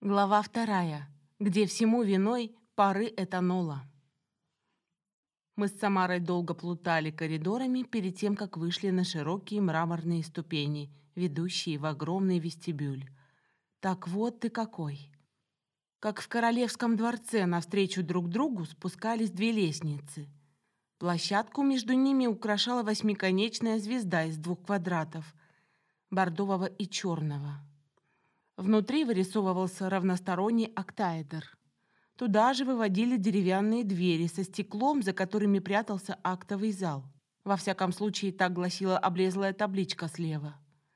Глава 2, где всему виной пары этанола. Мы с Самарой долго плутали коридорами перед тем, как вышли на широкие мраморные ступени, ведущие в огромный вестибюль. Так вот ты какой. Как в королевском дворце навстречу друг другу спускались две лестницы. Площадку между ними украшала восьмиконечная звезда из 2 квадратов, бордового и черного. Внутри вырисовывался равносторонний октаэдр. Туда же выводили деревянные двери со стеклом, за которыми прятался актовый зал. Во всяком случае, так гласила облезлая табличка слева.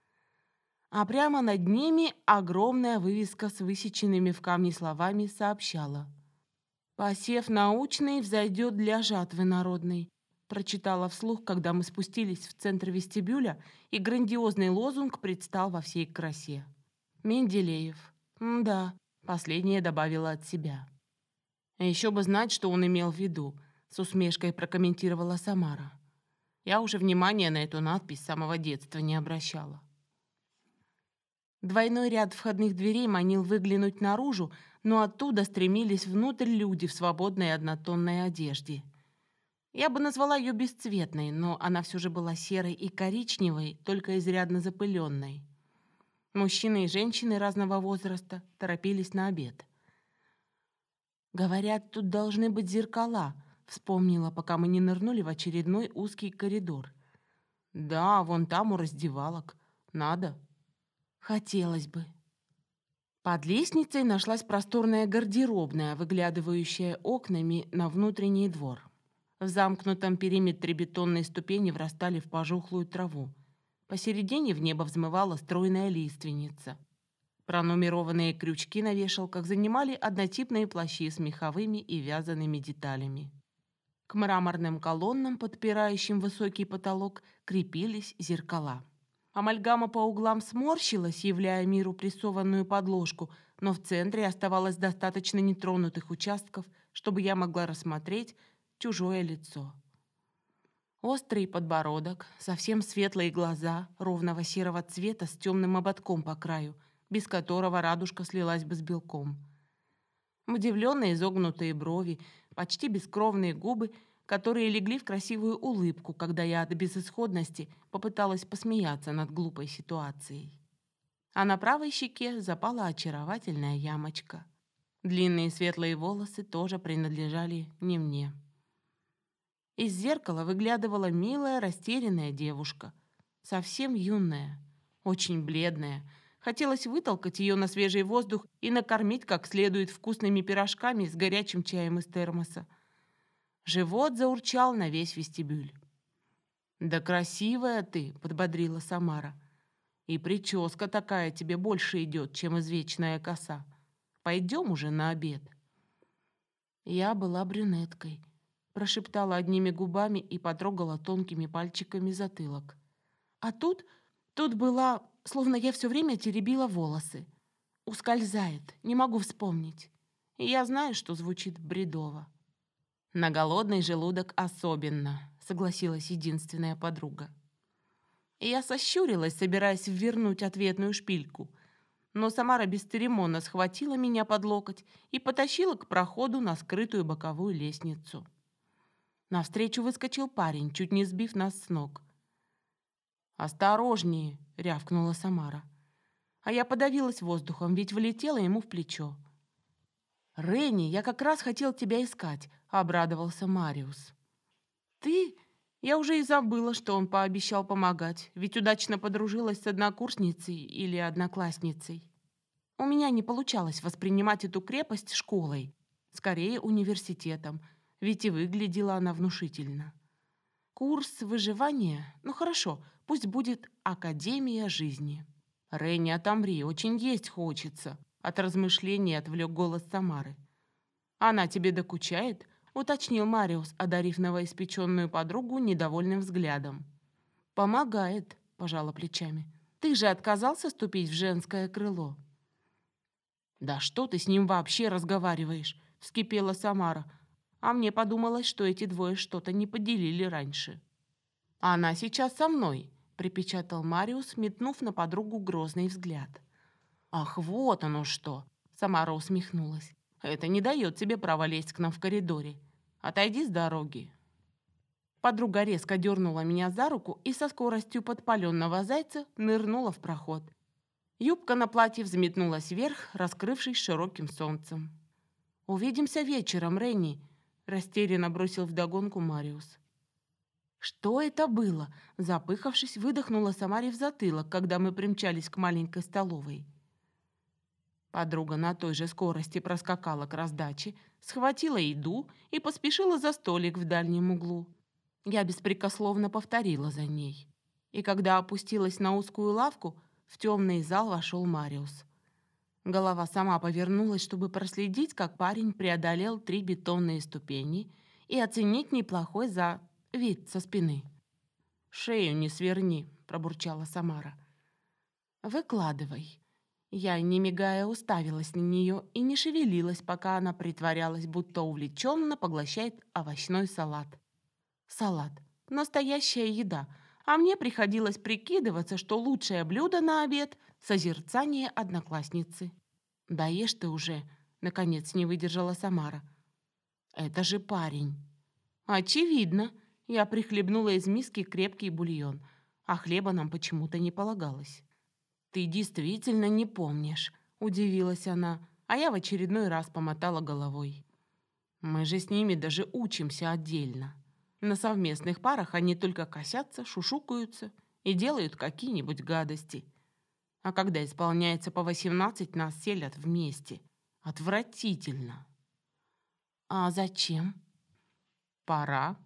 А прямо над ними огромная вывеска с высеченными в камне словами сообщала: «Посев научный взойдет для жатвы народной», прочитала вслух, когда мы спустились в центр вестибюля, и грандиозный лозунг предстал во всей красе. Менделеев. Да, последнее добавила от себя. Еще бы знать, что он имел в виду, с усмешкой прокомментировала Самара. Я уже внимания на эту надпись с самого детства не обращала. Двойной ряд входных дверей манил выглянуть наружу, но оттуда стремились внутрь люди в свободной однотонной одежде. Я бы назвала ее бесцветной, но она все же была серой и коричневой, только изрядно запыленной. Мужчины и женщины разного возраста торопились на обед. «Говорят, тут должны быть зеркала», — вспомнила, пока мы не нырнули в очередной узкий коридор. «Да, вон там у раздевалок. Надо». «Хотелось бы». Под лестницей нашлась просторная гардеробная, выглядывающая окнами на внутренний двор. В замкнутом периметре бетонные ступени врастали в пожухлую траву. Посередине в небо взмывала стройная лиственница. Пронумерованные крючки на вешалках занимали однотипные плащи с меховыми и вязаными деталями. К мраморным колоннам, подпирающим высокий потолок, крепились зеркала. Амальгама по углам сморщилась, являя миру прессованную подложку, но в центре оставалось достаточно нетронутых участков, чтобы я могла рассмотреть чужое лицо. Острый подбородок, совсем светлые глаза, ровного серого цвета с темным ободком по краю, без которого радужка слилась бы с белком. Удивленные изогнутые брови, почти бескровные губы, которые легли в красивую улыбку, когда я от безысходности попыталась посмеяться над глупой ситуацией. А на правой щеке запала очаровательная ямочка. Длинные светлые волосы тоже принадлежали не мне. Из зеркала выглядывала милая, растерянная девушка. Совсем юная, очень бледная. Хотелось вытолкать ее на свежий воздух и накормить как следует вкусными пирожками с горячим чаем из термоса. Живот заурчал на весь вестибюль. «Да красивая ты», — подбодрила Самара. «И прическа такая тебе больше идет, чем извечная коса. Пойдем уже на обед». Я была брюнеткой. Прошептала одними губами и потрогала тонкими пальчиками затылок. А тут была, словно я все время теребила волосы. Ускользает, не могу вспомнить. И я знаю, что звучит бредово. На голодный желудок особенно, согласилась единственная подруга. И я сощурилась, собираясь ввернуть ответную шпильку. Но Самара бесцеремонно схватила меня под локоть и потащила к проходу на скрытую боковую лестницу. Навстречу выскочил парень, чуть не сбив нас с ног. «Осторожнее!» — рявкнула Самара. А я подавилась воздухом, ведь влетела ему в плечо. «Ренни, я как раз хотел тебя искать», — обрадовался Мариус. «Ты?» Я уже и забыла, что он пообещал помогать, ведь удачно подружилась с однокурсницей или одноклассницей. У меня не получалось воспринимать эту крепость школой, скорее университетом, ведь и выглядела она внушительно. Курс выживания? Ну хорошо, пусть будет Академия жизни. Ренни, отомри, очень есть хочется. От размышлений отвлек голос Самары. Она тебе докучает? Уточнил Мариус, одарив новоиспеченную подругу недовольным взглядом. Помогает, пожала плечами. Ты же отказался ступить в женское крыло. Да что ты с ним вообще разговариваешь? Вскипела Самара. А мне подумалось, что эти двое что-то не поделили раньше. «Она сейчас со мной», — припечатал Мариус, метнув на подругу грозный взгляд. «Ах, вот оно что!» Самара усмехнулась. «Это не дает тебе права лезть к нам в коридоре. Отойди с дороги». Подруга резко дернула меня за руку и со скоростью подпаленного зайца нырнула в проход. Юбка на платье взметнулась вверх, раскрывшись широким солнцем. «Увидимся вечером, Ренни», — растерянно бросил вдогонку Мариус. «Что это было?» — запыхавшись, выдохнула Самаре в затылок, когда мы примчались к маленькой столовой. Подруга на той же скорости проскакала к раздаче, схватила еду и поспешила за столик в дальнем углу. Я беспрекословно повторила за ней. И когда опустилась на узкую лавку, в темный зал вошел Мариус. Голова сама повернулась, чтобы проследить, как парень преодолел 3 бетонные ступени и оценить неплохой вид со спины. «Шею не сверни», — пробурчала Самара. «Выкладывай». Я, не мигая, уставилась на нее и не шевелилась, пока она притворялась, будто увлеченно поглощает овощной салат. Салат. Настоящая еда. А мне приходилось прикидываться, что лучшее блюдо на обед — созерцание одноклассницы. «Да ешь ты уже», — наконец не выдержала Самара. «Это же парень». «Очевидно». Я прихлебнула из миски крепкий бульон, а хлеба нам почему-то не полагалось. «Ты действительно не помнишь», — удивилась она, а я в очередной раз помотала головой. «Мы же с ними даже учимся отдельно. На совместных парах они только косятся, шушукаются и делают какие-нибудь гадости. А когда исполняется по 18, нас селят вместе. Отвратительно». «А зачем?» «Пора».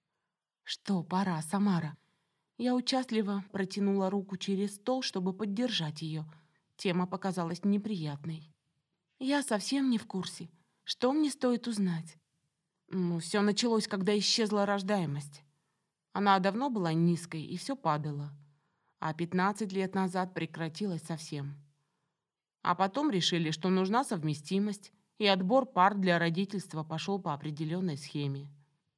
«Что пора, Самара?» Я участливо протянула руку через стол, чтобы поддержать ее. Тема показалась неприятной. «Я совсем не в курсе. Что мне стоит узнать?» Все началось, когда исчезла рождаемость. Она давно была низкой, и все падало. А 15 лет назад прекратилось совсем. А потом решили, что нужна совместимость, и отбор пар для родительства пошел по определенной схеме.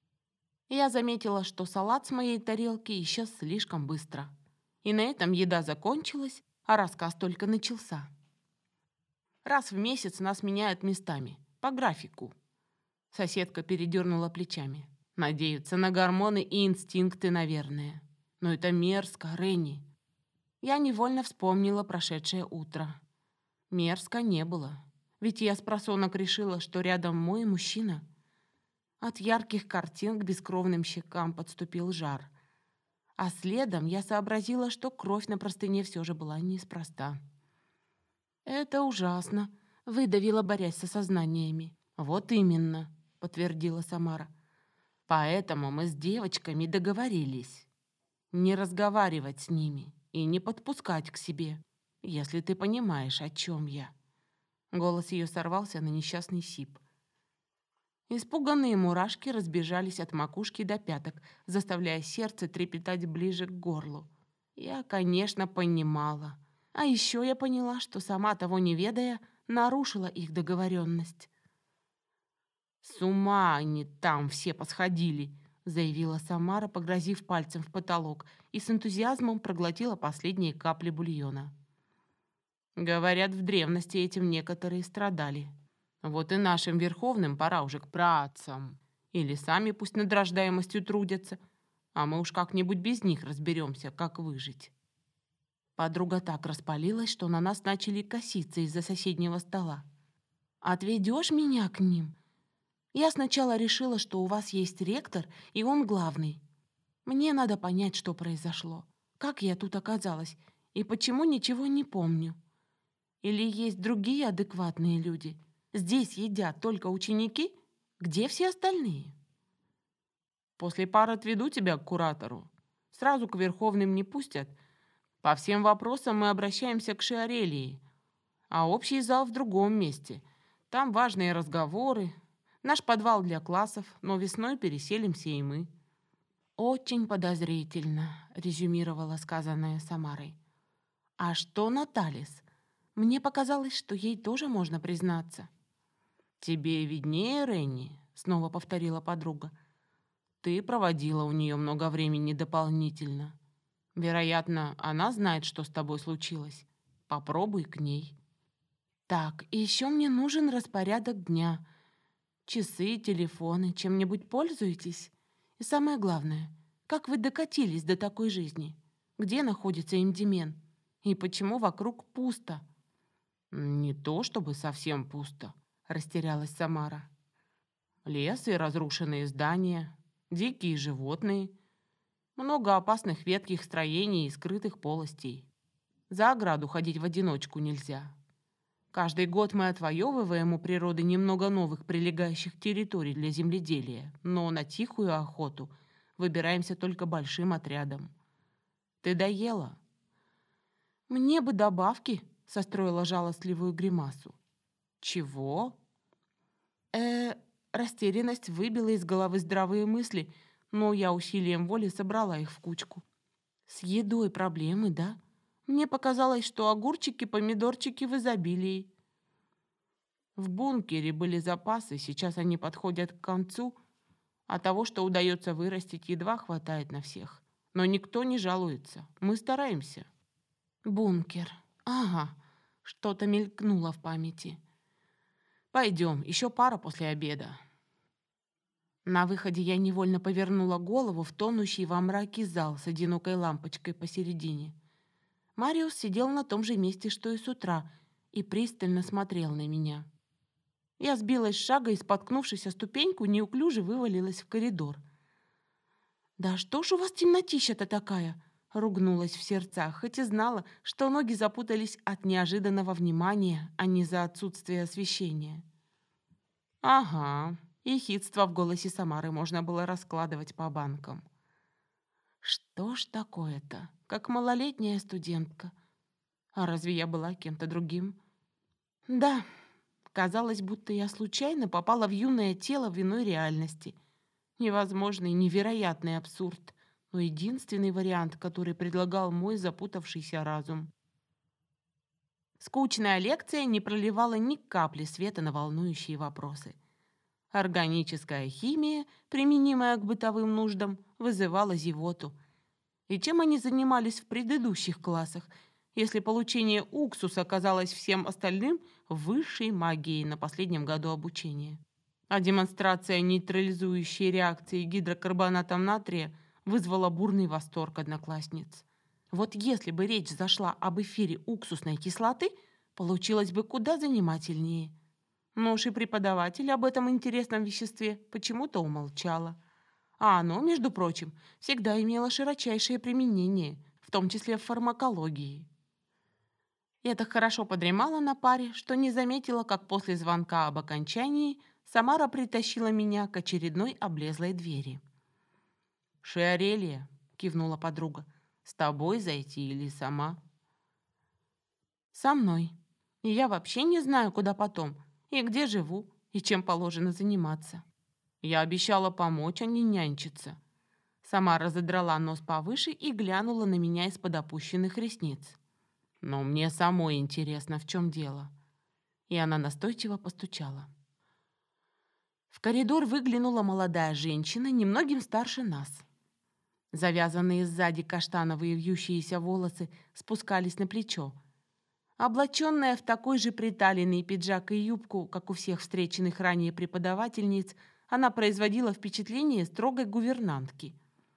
Я заметила, что салат с моей тарелки исчез слишком быстро. И на этом еда закончилась, а рассказ только начался. Раз в месяц нас меняют местами, по графику. Соседка передернула плечами. Надеются на гормоны и инстинкты, наверное. Но это мерзко, Ренни. Я невольно вспомнила прошедшее утро. Мерзко не было. Ведь я спросонок решила, что рядом мой мужчина. От ярких картин к бескровным щекам подступил жар. А следом я сообразила, что кровь на простыне все же была неспроста. «Это ужасно», — выдавила, борясь с осознаниями. «Вот именно», — подтвердила Самара. «Поэтому мы с девочками договорились не разговаривать с ними и не подпускать к себе, если ты понимаешь, о чем я». Голос ее сорвался на несчастный сип. Испуганные мурашки разбежались от макушки до пяток, заставляя сердце трепетать ближе к горлу. Я, конечно, понимала. А еще я поняла, что сама того не ведая, нарушила их договоренность. «С ума они там все посходили», — заявила Самара, погрозив пальцем в потолок, и с энтузиазмом проглотила последние капли бульона. Говорят, в древности этим некоторые страдали. Вот и нашим верховным пора уже к праотцам. Или сами пусть над рождаемостью трудятся, а мы уж как-нибудь без них разберемся, как выжить. Подруга так распалилась, что на нас начали коситься из-за соседнего стола. «Отведешь меня к ним? Я сначала решила, что у вас есть ректор, и он главный. Мне надо понять, что произошло, как я тут оказалась, и почему ничего не помню. Или есть другие адекватные люди? Здесь едят только ученики? Где все остальные?» «После пар отведу тебя к куратору. Сразу к верховным не пустят. По всем вопросам мы обращаемся к Шиарелии, а общий зал в другом месте. Там важные разговоры. Наш подвал для классов, но весной переселимся и мы». «Очень подозрительно», — резюмировала сказанное Самарой. «А что Наталис? Мне показалось, что ей тоже можно признаться». «Тебе виднее, Ренни», — снова повторила подруга. «Ты проводила у нее много времени дополнительно. Вероятно, она знает, что с тобой случилось. Попробуй к ней». Так, и еще мне нужен распорядок дня. Часы, телефоны, чем-нибудь пользуетесь? И самое главное, как вы докатились до такой жизни? Где находится Индимен? И почему вокруг пусто? Не то чтобы совсем пусто, растерялась Самара. Лес и разрушенные здания, дикие животные, много опасных ветких строений и скрытых полостей. За ограду ходить в одиночку нельзя. Каждый год мы отвоевываем у природы немного новых прилегающих территорий для земледелия, но на тихую охоту выбираемся только большим отрядом. Ты доела? Мне бы добавки, состроила жалостливую гримасу. Чего? Э, Растерянность выбила из головы здравые мысли, но я усилием воли собрала их в кучку. С едой проблемы, да? Мне показалось, что огурчики, помидорчики в изобилии. В бункере были запасы, сейчас они подходят к концу, а того, что удается вырастить, едва хватает на всех. Но никто не жалуется. Мы стараемся. Бункер. Ага, что-то мелькнуло в памяти. Пойдем, еще пара после обеда. На выходе я невольно повернула голову в тонущий во мраке зал с одинокой лампочкой посередине. Мариус сидел на том же месте, что и с утра, и пристально смотрел на меня. Я сбилась с шага и, споткнувшись о ступеньку, неуклюже вывалилась в коридор. «Да что ж у вас темнотища-то такая?» — ругнулась в сердцах, хоть и знала, что ноги запутались от неожиданного внимания, а не за отсутствие освещения. «Ага», — ехидство в голосе Самары можно было раскладывать по банкам. «Что ж такое-то? Как малолетняя студентка. А разве я была кем-то другим?» «Да». Казалось, будто я случайно попала в юное тело в иной реальности. Невозможный, невероятный абсурд, но единственный вариант, который предлагал мой запутавшийся разум. Скучная лекция не проливала ни капли света на волнующие вопросы. Органическая химия, применимая к бытовым нуждам, вызывала зевоту. И чем они занимались в предыдущих классах, если получение уксуса казалось всем остальным высшей магией на последнем году обучения? А демонстрация нейтрализующей реакции гидрокарбонатом натрия вызвала бурный восторг одноклассниц. Вот если бы речь зашла об эфире уксусной кислоты, получилось бы куда занимательнее. Но уж и преподаватель об этом интересном веществе почему-то умолчала. А оно, между прочим, всегда имело широчайшее применение, в том числе в фармакологии. Я так хорошо подремала на паре, что не заметила, как после звонка об окончании Самара притащила меня к очередной облезлой двери. «Шиарелия», — кивнула подруга, — «с тобой зайти или сама?» «Со мной. И я вообще не знаю, куда потом, и где живу, и чем положено заниматься. Я обещала помочь, а не нянчиться». Самара задрала нос повыше и глянула на меня из-под опущенных ресниц. «Но мне самой интересно, в чем дело». И она настойчиво постучала. В коридор выглянула молодая женщина, немногим старше нас. Завязанные сзади каштановые вьющиеся волосы спускались на плечо. Облаченная в такой же приталенный пиджак и юбку, как у всех встреченных ранее преподавательниц, она производила впечатление строгой гувернантки.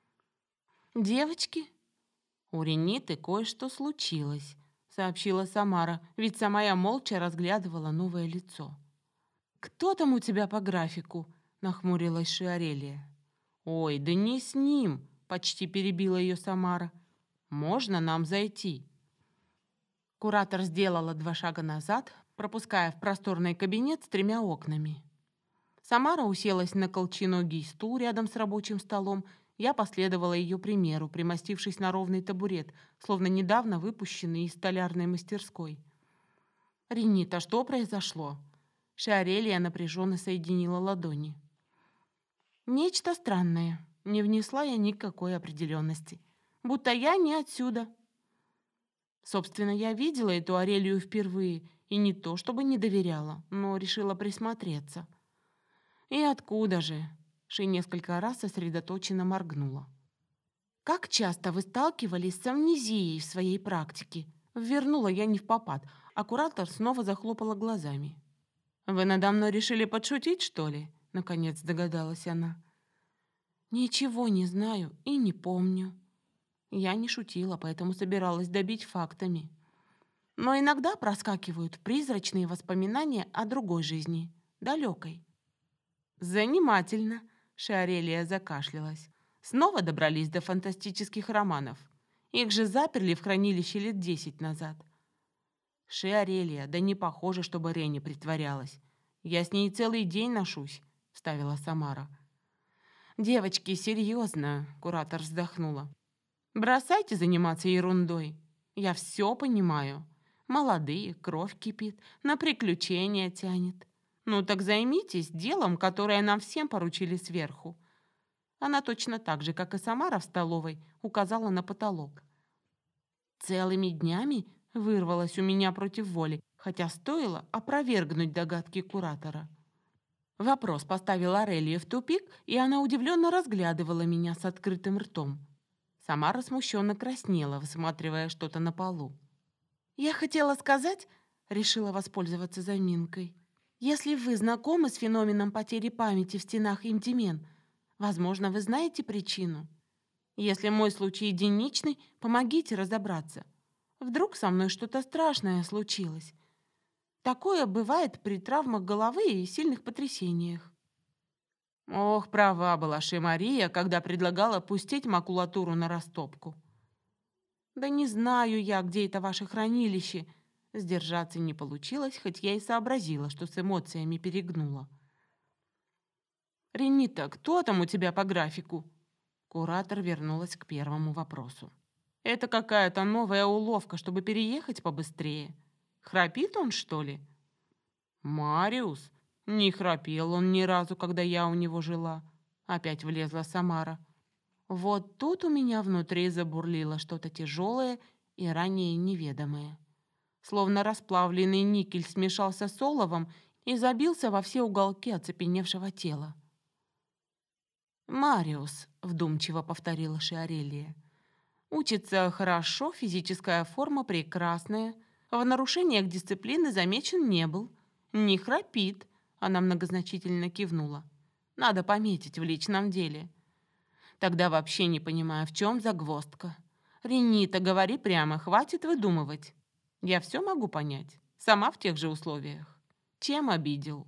«Девочки, у Рениты кое-что случилось», — сообщила Самара, ведь сама я молча разглядывала новое лицо. «Кто там у тебя по графику?» — нахмурилась Шиарелия. «Ой, да не с ним!» — почти перебила ее Самара. «Можно нам зайти?» Куратор сделала 2 шага назад, пропуская в просторный кабинет с 3 окнами. Самара уселась на колченогий стул рядом с рабочим столом. Я последовала ее примеру, примостившись на ровный табурет, словно недавно выпущенный из столярной мастерской. «Ренита, что произошло?» Шиарелия напряженно соединила ладони. «Нечто странное. Не внесла я никакой определенности. Будто я не отсюда». Собственно, я видела эту Арелию впервые, и не то чтобы не доверяла, но решила присмотреться. «И откуда же?» Ши несколько раз сосредоточенно моргнула. «Как часто вы сталкивались с амнезией в своей практике?» Вернула я не впопад, а куратор снова захлопала глазами. «Вы надо мной решили подшутить, что ли?» — наконец догадалась она. «Ничего не знаю и не помню». Я не шутила, поэтому собиралась добить фактами. Но иногда проскакивают призрачные воспоминания о другой жизни, далекой. «Занимательно», — Шиарелия закашлялась. «Снова добрались до фантастических романов. Их же заперли в хранилище лет 10 назад». «Шиарелия, да не похоже, чтобы Ренни притворялась. Я с ней целый день ношусь», — вставила Самара. «Девочки, серьезно», — куратор вздохнула. «Бросайте заниматься ерундой. Я все понимаю. Молодые, кровь кипит, на приключения тянет. Ну так займитесь делом, которое нам всем поручили сверху». Она точно так же, как и Самара в столовой, указала на потолок. Целыми днями вырвалось у меня против воли, хотя стоило опровергнуть догадки куратора. Вопрос поставил Арелию в тупик, и она удивленно разглядывала меня с открытым ртом. Самара смущенно краснела, высматривая что-то на полу. «Я хотела сказать», — решила воспользоваться заминкой, «если вы знакомы с феноменом потери памяти в стенах Имдимен, возможно, вы знаете причину. Если мой случай единичный, помогите разобраться. Вдруг со мной что-то страшное случилось. Такое бывает при травмах головы и сильных потрясениях». Ох, права была Мария, когда предлагала пустить макулатуру на растопку. «Да не знаю я, где это ваше хранилище». Сдержаться не получилось, хоть я и сообразила, что с эмоциями перегнула. «Ренита, кто там у тебя по графику?» Куратор вернулась к первому вопросу. «Это какая-то новая уловка, чтобы переехать побыстрее. Храпит он, что ли?» «Мариус? Не храпел он ни разу, когда я у него жила». Опять влезла Самара. Вот тут у меня внутри забурлило что-то тяжелое и ранее неведомое. Словно расплавленный никель смешался с оловом и забился во все уголки оцепеневшего тела. «Мариус», — вдумчиво повторила Шиарелия, — «учится хорошо, физическая форма прекрасная, в нарушениях дисциплины замечен не был, не храпит», — она многозначительно кивнула. «Надо пометить в личном деле». «Тогда вообще не понимаю, в чем загвоздка. Ренита, говори прямо, хватит выдумывать. Я все могу понять, сама в тех же условиях. Чем обидел?»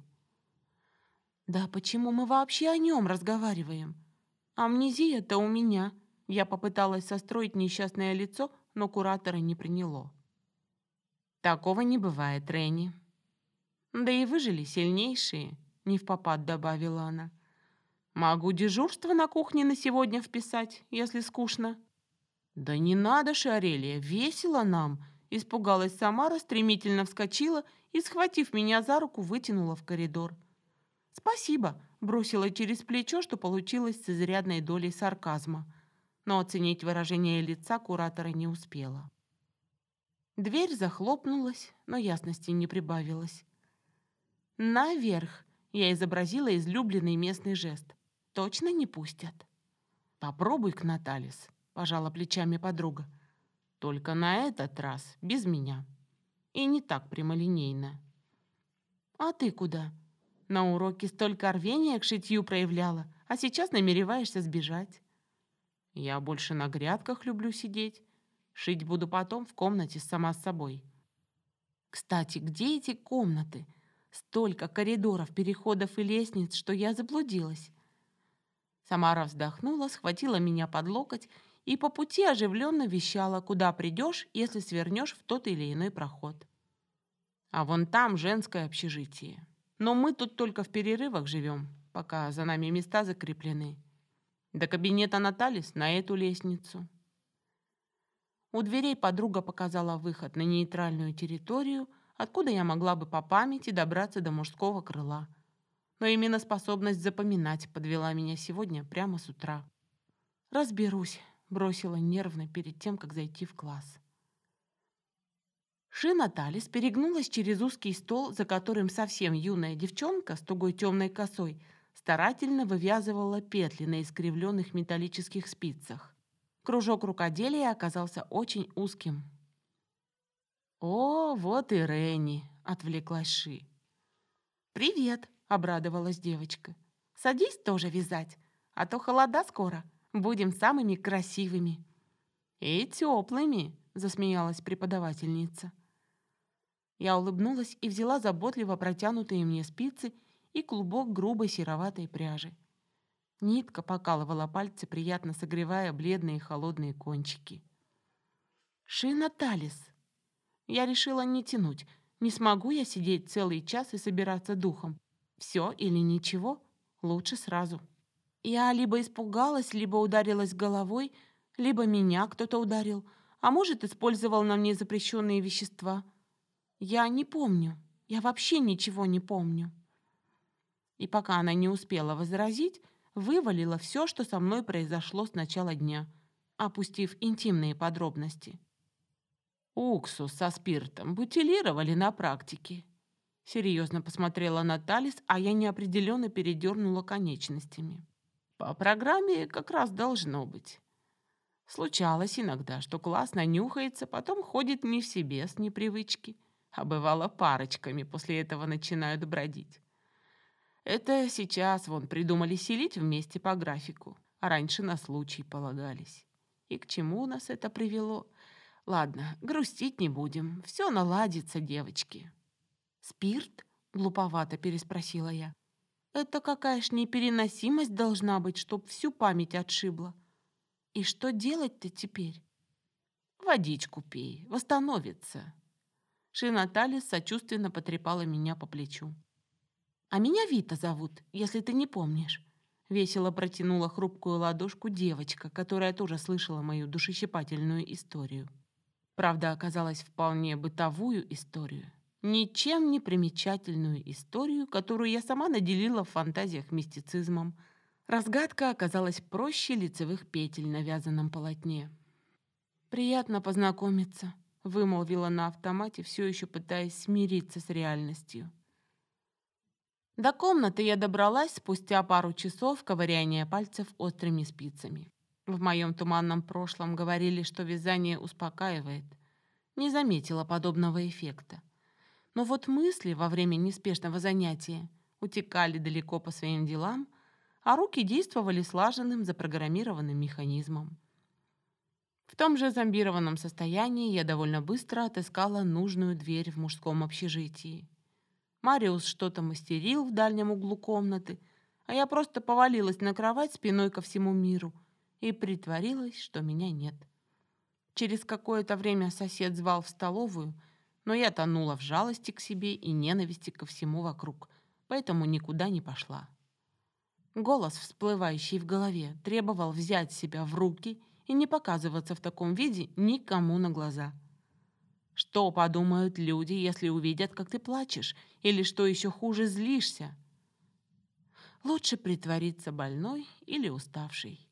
«Да почему мы вообще о нем разговариваем? Амнезия-то у меня». Я попыталась состроить несчастное лицо, но куратора не приняло. «Такого не бывает, Ренни. Да и выжили сильнейшие», — невпопад добавила она. «Могу дежурство на кухне на сегодня вписать, если скучно». «Да не надо, Шиарелия, весело нам!» Испугалась Самара, стремительно вскочила и, схватив меня за руку, вытянула в коридор. «Спасибо», — бросила через плечо, что получилось с изрядной долей сарказма. Но оценить выражение лица куратора не успела. Дверь захлопнулась, но ясности не прибавилось. «Наверх!» — я изобразила излюбленный местный жест. «Точно не пустят?» «Попробуй-ка, Наталис», — пожала плечами подруга. «Только на этот раз без меня. И не так прямолинейно». «А ты куда? На уроке столько рвения к шитью проявляла, а сейчас намереваешься сбежать». «Я больше на грядках люблю сидеть. Шить буду потом в комнате сама с собой». «Кстати, где эти комнаты? Столько коридоров, переходов и лестниц, что я заблудилась». Самара вздохнула, схватила меня под локоть и по пути оживленно вещала, куда придешь, если свернешь в тот или иной проход. «А вон там женское общежитие. Но мы тут только в перерывах живем, пока за нами места закреплены. До кабинета Наталис на эту лестницу». У дверей подруга показала выход на нейтральную территорию, откуда я могла бы по памяти добраться до мужского крыла. Но именно способность запоминать подвела меня сегодня прямо с утра. «Разберусь», — бросила нервно перед тем, как зайти в класс. Наталис перегнулась через узкий стол, за которым совсем юная девчонка с тугой темной косой старательно вывязывала петли на искривленных металлических спицах. Кружок рукоделия оказался очень узким. «О, вот и Ренни!» — отвлеклась Ши. «Привет!» — обрадовалась девочка. «Садись тоже вязать, а то холода скоро. Будем самыми красивыми». «И теплыми!» — засмеялась преподавательница. Я улыбнулась и взяла заботливо протянутые мне спицы и клубок грубой сероватой пряжи. Нитка покалывала пальцы, приятно согревая бледные холодные кончики. «Шина Талис!» Я решила не тянуть. Не смогу я сидеть целый час и собираться духом. Все или ничего, лучше сразу. Я либо испугалась, либо ударилась головой, либо меня кто-то ударил, а может, использовал на мне запрещенные вещества. Я не помню. Я вообще ничего не помню. И пока она не успела возразить, вывалила все, что со мной произошло с начала дня, опустив интимные подробности. «Уксус со спиртом бутилировали на практике». Серьезно посмотрела на Талис, а я неопределенно передернула конечностями. «По программе как раз должно быть. Случалось иногда, что классно нюхается, потом ходит не в себе с непривычки, а бывало парочками после этого начинают бродить. Это сейчас вон придумали селить вместе по графику, а раньше на случай полагались. И к чему нас это привело? Ладно, грустить не будем, все наладится, девочки». «Спирт?» — глуповато переспросила я. «Это какая ж непереносимость должна быть, чтоб всю память отшибла. И что делать-то теперь?» «Водичку пей, восстановится». Шинатали сочувственно потрепала меня по плечу. «А меня Вита зовут, если ты не помнишь». Весело протянула хрупкую ладошку девочка, которая тоже слышала мою душещипательную историю. Правда, оказалась вполне бытовую историю. Ничем не примечательную историю, которую я сама наделила в фантазиях мистицизмом. Разгадка оказалась проще лицевых петель на вязаном полотне. «Приятно познакомиться», — вымолвила на автомате, все еще пытаясь смириться с реальностью. До комнаты я добралась спустя пару часов ковыряния пальцев острыми спицами. В моем туманном прошлом говорили, что вязание успокаивает. Не заметила подобного эффекта. Но вот мысли во время неспешного занятия утекали далеко по своим делам, а руки действовали слаженным запрограммированным механизмом. В том же зомбированном состоянии я довольно быстро отыскала нужную дверь в мужском общежитии. Мариус что-то мастерил в дальнем углу комнаты, а я просто повалилась на кровать спиной ко всему миру и притворилась, что меня нет. Через какое-то время сосед звал в столовую, но я тонула в жалости к себе и ненависти ко всему вокруг, поэтому никуда не пошла. Голос, всплывающий в голове, требовал взять себя в руки и не показываться в таком виде никому на глаза. Что подумают люди, если увидят, как ты плачешь, или, что еще хуже, злишься? Лучше притвориться больной или уставшей.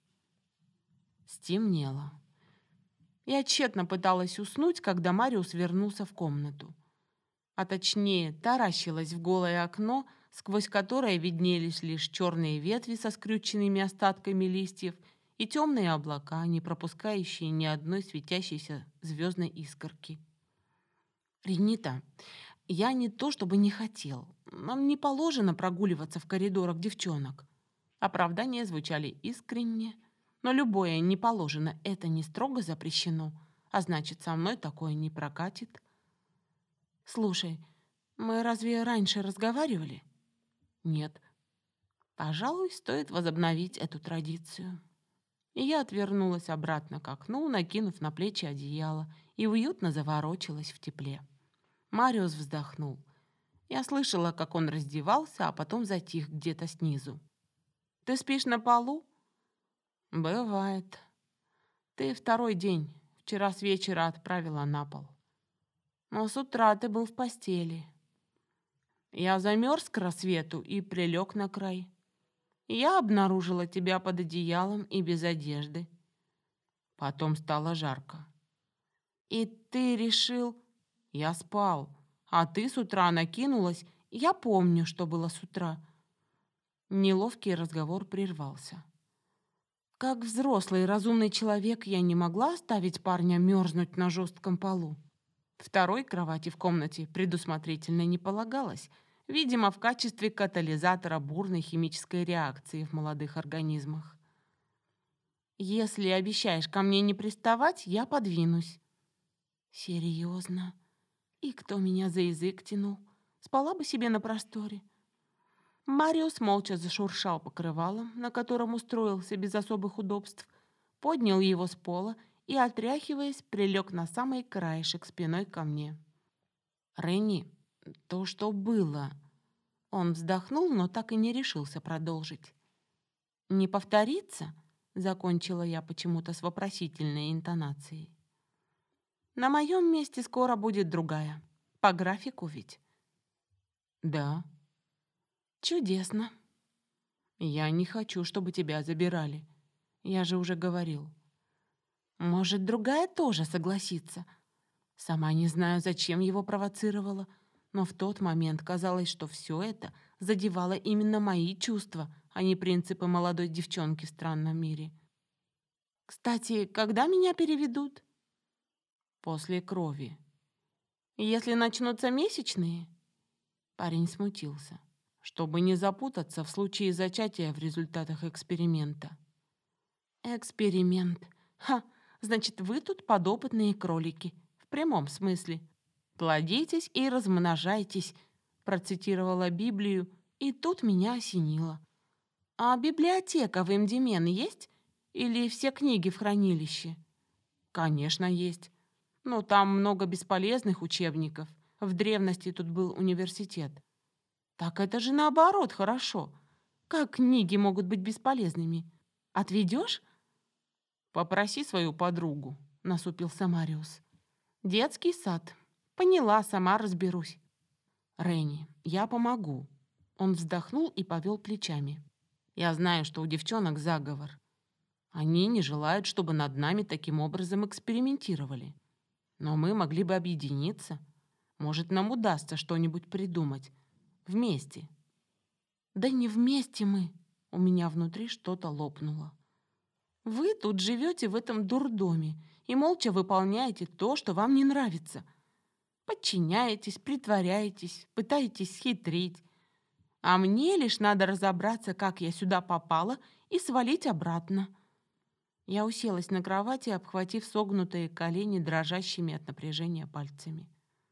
Стемнело. Я тщетно пыталась уснуть, когда Мариус вернулся в комнату. А точнее, таращилась в голое окно, сквозь которое виднелись лишь черные ветви со скрюченными остатками листьев и темные облака, не пропускающие ни одной светящейся звездной искорки. «Ренита, я не то чтобы не хотел. Нам не положено прогуливаться в коридорах девчонок». Оправдания звучали искренне, но любое «не положено» — это не строго запрещено, а значит, со мной такое не прокатит. «Слушай, мы разве раньше разговаривали?» «Нет». «Пожалуй, стоит возобновить эту традицию». И я отвернулась обратно к окну, накинув на плечи одеяло, и уютно заворочилась в тепле. Мариус вздохнул. Я слышала, как он раздевался, а потом затих где-то снизу. «Ты спишь на полу?» «Бывает. Ты второй день. Вчера с вечера отправила на пол. Но с утра ты был в постели. Я замерз к рассвету и прилег на край. Я обнаружила тебя под одеялом и без одежды. Потом стало жарко. И ты решил...» «Я спал, а ты с утра накинулась. Я помню, что было с утра». Неловкий разговор прервался. Как взрослый разумный человек я не могла оставить парня мерзнуть на жестком полу. Второй кровати в комнате предусмотрительно не полагалось, видимо, в качестве катализатора бурной химической реакции в молодых организмах. «Если обещаешь ко мне не приставать, я подвинусь». «Серьезно? И кто меня за язык тянул? Спала бы себе на просторе». Мариус молча зашуршал покрывалом, на котором устроился без особых удобств, поднял его с пола и, отряхиваясь, прилег на самый краешек спиной ко мне. «Ренни, то, что было...» Он вздохнул, но так и не решился продолжить. «Не повторится?» — закончила я почему-то с вопросительной интонацией. «На моем месте скоро будет другая. По графику ведь?» «Да». «Чудесно». «Я не хочу, чтобы тебя забирали. Я же уже говорил». «Может, другая тоже согласится?» Сама не знаю, зачем его провоцировала, но в тот момент казалось, что все это задевало именно мои чувства, а не принципы молодой девчонки в странном мире. «Кстати, когда меня переведут?» «После крови». «Если начнутся месячные?» Парень смутился. «Чтобы не запутаться в случае зачатия в результатах эксперимента». «Эксперимент. Ха, значит, вы тут подопытные кролики. В прямом смысле. Плодитесь и размножайтесь», процитировала Библию, и тут меня осенило. «А библиотека в Эмдимен есть? Или все книги в хранилище?» «Конечно, есть. Но там много бесполезных учебников. В древности тут был университет». «Так это же наоборот хорошо. Как книги могут быть бесполезными? Отведешь?» «Попроси свою подругу», — насупился Мариус. «Детский сад. Поняла, сама разберусь». «Ренни, я помогу». Он вздохнул и повел плечами. «Я знаю, что у девчонок заговор. Они не желают, чтобы над нами таким образом экспериментировали. Но мы могли бы объединиться. Может, нам удастся что-нибудь придумать. Вместе». «Да не вместе мы». У меня внутри что-то лопнуло. «Вы тут живете в этом дурдоме и молча выполняете то, что вам не нравится. Подчиняетесь, притворяетесь, пытаетесь хитрить. А мне лишь надо разобраться, как я сюда попала, и свалить обратно». Я уселась на кровати, обхватив согнутые колени дрожащими от напряжения пальцами.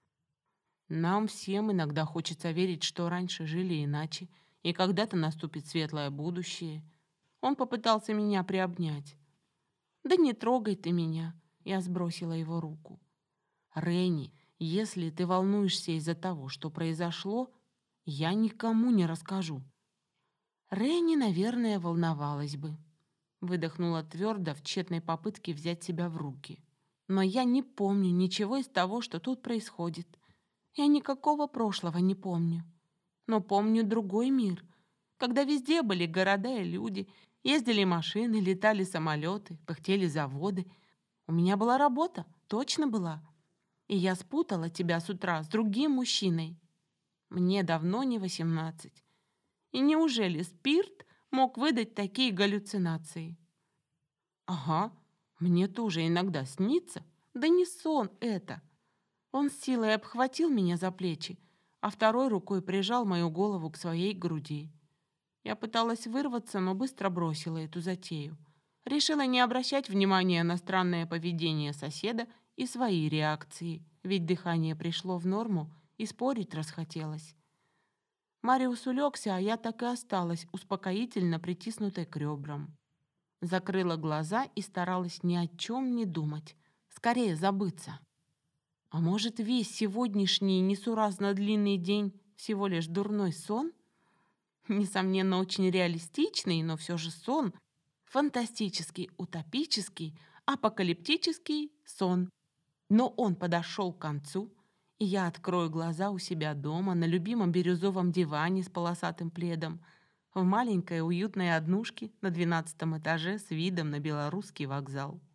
Нам всем иногда хочется верить, что раньше жили иначе, и когда-то наступит светлое будущее. Он попытался меня приобнять. «Да не трогай ты меня!» Я сбросила его руку. «Ренни, если ты волнуешься из-за того, что произошло, я никому не расскажу». Ренни, наверное, волновалась бы. Выдохнула твердо в тщетной попытке взять себя в руки. «Но я не помню ничего из того, что тут происходит. Я никакого прошлого не помню. Но помню другой мир, когда везде были города и люди, ездили машины, летали самолеты, пыхтели заводы. У меня была работа, точно была. И я спутала тебя с утра с другим мужчиной. Мне давно не 18. И неужели спирт мог выдать такие галлюцинации?» «Ага, мне тоже иногда снится. Да не сон это». Он с силой обхватил меня за плечи, а второй рукой прижал мою голову к своей груди. Я пыталась вырваться, но быстро бросила эту затею. Решила не обращать внимания на странное поведение соседа и свои реакции, ведь дыхание пришло в норму, и спорить расхотелось. Мариус улегся, а я так и осталась успокоительно притиснутой к ребрам. Закрыла глаза и старалась ни о чем не думать. Скорее забыться. А может, весь сегодняшний несуразно длинный день всего лишь дурной сон? Несомненно, очень реалистичный, но все же сон. Фантастический, утопический, апокалиптический сон. Но он подошел к концу, и я открою глаза у себя дома на любимом бирюзовом диване с полосатым пледом, в маленькой уютной однушке на 12-м этаже с видом на Белорусский вокзал.